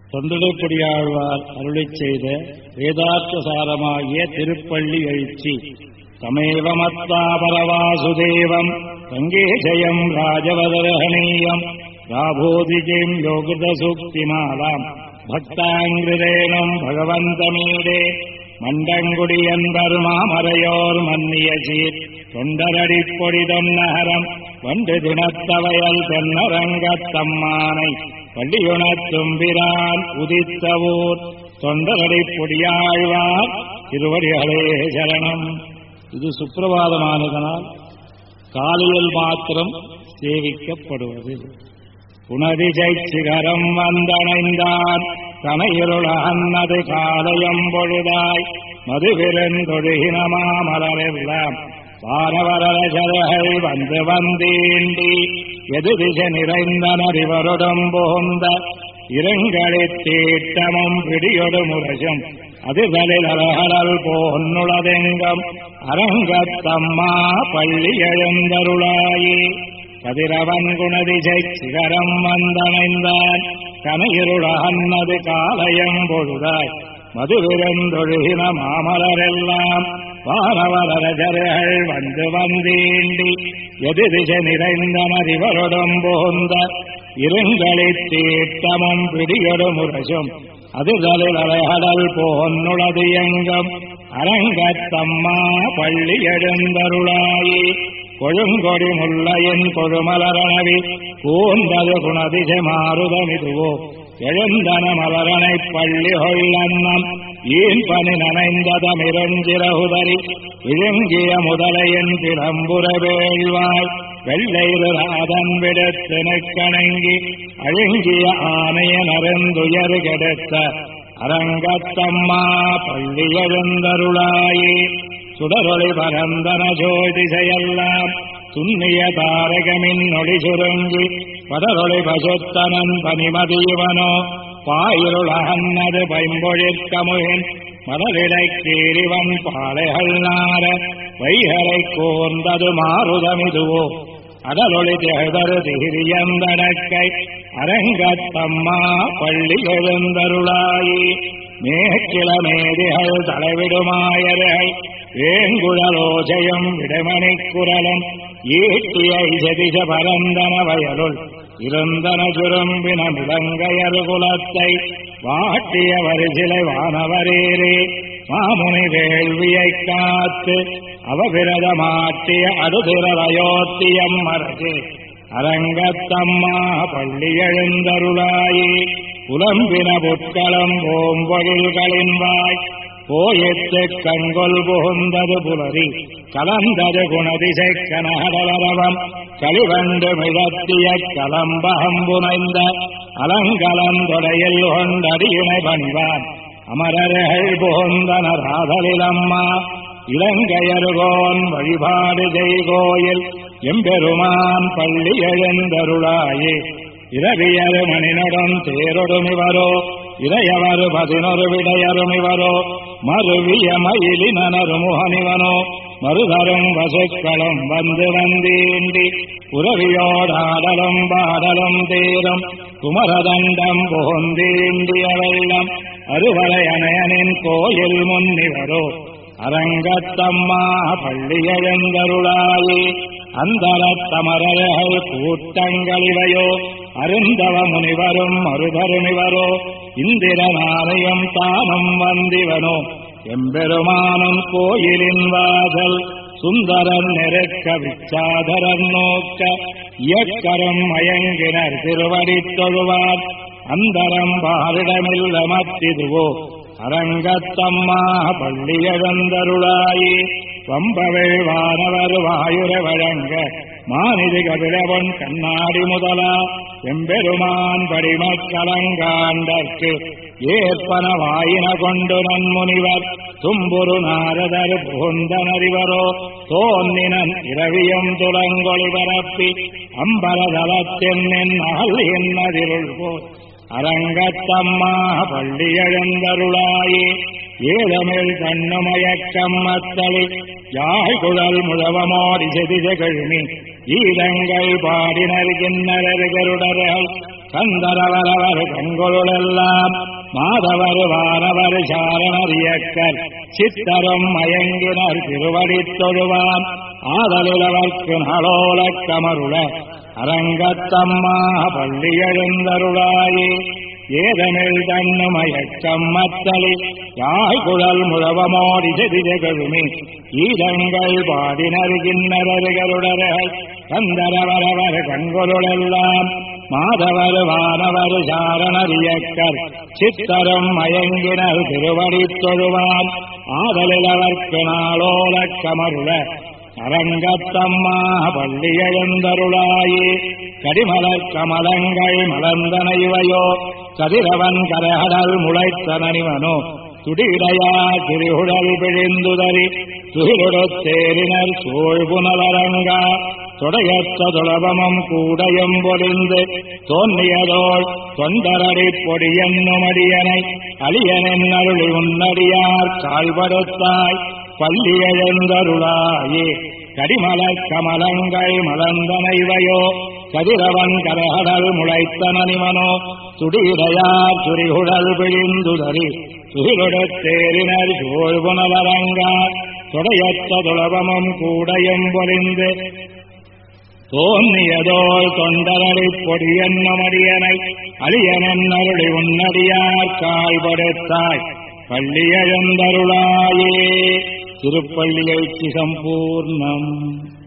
தொண்டடைப்படியாழ்வார் அருளிச் செய்த வேதார்த்த சாரமாகிய திருப்பள்ளி எழுச்சி. தமேவமத்வா பரவாசுதேவம் ரங்கேஜயம் ராஜவதரஹணீயம் ராபோதிஜயம் யோகித சூக்திமாலாம் பக்தாங்கிரேணம் பகவந்தமீடே மண்டங்குடியன்பர் மாமரையோர் மன்னிய சீர் தொண்டரடிப்பொடிதம் நகரம் வண்டு தினத்தவையல் தென்னரங்கத்தம்மானை பள்ளியுணத்தும்பிரான் உதித்தவூர் தொண்டரடிப்பொடியாழ்வார் திருவடிகளே சரணம். இது சுப்பிரபாதமானதனால் காலையில் மாத்திரம் சேவிக்கப்படுவது. புனதிசை சிகரம் வந்தணைந்தான் தனையிருள அன்னது காலையம் பொழுதாய் மதுவிருந்தொழுகின மாமலரெல்லாம் வானவரசர்கள் வந்து வந்தீண்டி எது திசை நிறைந்தனறிவருடம் புகுந்த இருங்களித் தீட்டமும் பிடியொடு முரசும் அதுகளில் அலகடல் போன்னுளதெங்கம் அரங்கத்தம்மா பள்ளி எழுந்தருளாயே. கதிரவன் குணதிசை சிகரம் வந்தணைந்தான் கனையிருள அன்னது காலையம் பொழுதாய் மதுவிருந்தொழுகின மாமலரெல்லாம் வானவரசர்கள் வந்து வந்தீண்டி எது திசை நிறைந்தனறிவருடம் புகுந்த இருங்களித் தீட்டமும் பிடியொடு முரசும் அதுகளில் அலைகடல் போன்னுளது எங்கம் அரங்கத்தம்மா பள்ளி எழுந்தருளாயே. கொழுங்கொடி முல்லையின் கொழுமலரணவி கூந்தது குணதிசை மாறுதமிதுவோ எழுந்தன மலரணைப் பள்ளி கொள்ளன்னம் ஈன் பனி நனைந்ததமிருஞ்சிரகுதறி விழுங்கிய முதலையின் பிளம்புற வேள்வாய் வெள்ளைராதன் விடுத்தினுக்கணங்கி அழுங்கிய ஆணையன் அருந்துயர் கெடுத்த அரங்கத்தம்மா பள்ளி எழுந்தருளாயே. சுடரொளி பரந்தன ஜோதிசையெல்லாம் துண்ணிய தாரகமின் ஒளி சுருங்கி படரொளி பசுத்தனன் பனிமதீவனோ பாயிருள் அகன்னது பைம்பொழிற்கமுகின் மலரிடை கீரிவன் பாளைகள் நார வைகரை கோர்ந்தது மாறுதமிதுவோ அடலொளி திகழ்தரு திகிரியந்தடக்கை அரங்கத்தம்மா பள்ளி எழுந்தருளாயே. மேற்கிளமேதிகள் தலைவிடுமாயர்கள் வேங்குழலோஜயம் விடமணி குரலும் ஈட்டிய இசதிச பரந்தன வயலுள் இருந்தன சுரும்பின முழங்கையர் குலத்தை வாட்டிய வரிசிலை வானவரேரே மாமுனி வேள்வியை காத்து அவபிரத மாட்டிய அடுதிரயோத்தியம் மரசே அரங்கத்தம்மா பள்ளி எழுந்தருளாயே. புலம்பின புட்களம் ஓம்பொழில்களின் வாய் போயித்து கண்கொள் புகுந்தது புலரி கலந்தது குணதிசை கனகடலரவம் களிவண்டு மிழத்திய கலம்பகம்புனைந்த அலங்கலந்தொடையில் கொண்டடியினை பணிவான் அமரர்கள் புகுந்தனர் ஆதலிலம்மா இலங்கையருகோன் வழிபாடு செய்கோயில் எம்பெருமான் பள்ளி எழுந்தருளாயே. இரவியரு மணிநடம் தேரொடுமிவரோ இறையவரு 11 விடையருமிவரோ மறுவிய மயிலினரு முகனிவனோ மறுதரும் வசுக்களும் வந்து வந்தீண்டி உறவியோடாடலும் பாடலும் தேரும் குமரதண்டம் புகுந்தீண்டிய வெள்ளம் அறுவரை அணையனின் கோயில் முன்னிவரோ அரங்கத்தம்மா பள்ளி எழுந்தருளாயே. அந்தரத்தமரர்கள் கூட்டங்களிவையோ அருந்தவ முனிவரும் மறுதருமிவரோ இந்திரனாலயம் தானும் வந்திவனோ எம்பெருமானும் கோயிலின் வாசல் சுந்தரன் நெருக்க விச்சாதரன் நோக்க இயக்கரும் மயங்கினர் திருவடி தொழுவார் அந்தரம் பாரிடமில்ல மத்திதுவோ அரங்கத்தம்மா பள்ளி எழுந்தருளாயே. வம்பவள் வானவர் வாயுர வழங்க மாநிதி கபிலவன் கண்ணாடி முதலா எம்பெருமான் படிமக்கலங்காண்டற்கு ஏற்பன வாயின கொண்டு நன்முனிவர் தும்புரு நாரதர் புகுந்தனறிவரோ தோன்னினன் இரவியம் துலங்கொளி பரப்பி அம்பலதலத்தின் நகல் என்னதிருள் போல் அரங்கத்தம்மா பள்ளி எழுந்தருளாயே. ஏதமிழ் கண்ணுமயக்கம் மத்தளி யாழ்குழல் முழவமோடி செதிச கழுமி ஈரங்கள் பாடினர் கிண்ணரர் கருடர்கள் கந்தரவரவர் கண்கொளுளெல்லாம் மாதவர் வானவர் சாரணரியக்கர் சித்தரும் மயங்கினர் திருவடித் தொழுவான் ஆதலிலவர்க்கு நலோலக் கமருள அரங்கத்தம்மா பள்ளி எழுந்தருளாயே ஏதனில் தன்னு மயக்கம்மத்தளி யாய்குழல் முழவமோடி செதிஜகழுமி ஈதங்கள் பாடினர் கிண்ணரருகருடர்கள் கந்தரவரவர் கண்கொளுளெல்லாம் மாதவர் வானவர் சாரணரியக்கர் சித்தரும் மயங்கினர் திருவடித் தொழுவான் ஆதலிலவர்க்கு நாளோலக் கமருள அரங்கத்தம்மா பள்ளி எழுந்தருளாயே கடிமலர் கமலங்கள் மலர்ந்தன இவையோ கதிரவன் கரகடல் முளைத்தனனிவனோ துடிடையா திரிகுழல் பிழிந்துதறி துகிலொடுத்தேரினர் சூழ்புனலரங்கா தொடையற்ற துளபமும் கூடையும் பொழிந்து தோன்றியதோள் தொண்டரடி பொடியன்னுமடியனை அழியனின் அருளி உன்னடியார் கால்படுத்தாய் பள்ளி எழுந்தருளாயே கடிமலர் கமலங்கள் மலர்ந்தன இவையோ கதிரவன் கரகடல் முளைத்தனனிவனோ துடிடையார் துரிகுழல் பிழிந்துதறி துகிலொடுத்தேரினர் சூழ்புனலரங்கா தொடையற்ற துளபமும் கூடையும் பொழிந்து தோன்றியதோள் தொண்டரடி பொடியன்னுமடியனை அழியனன் அருளி உன்னடியார் கால்படுத்தாய் பள்ளி எழுந்தருளாயே. திருப்பள்ளி எழுச்சி சம்பூர்ணம்.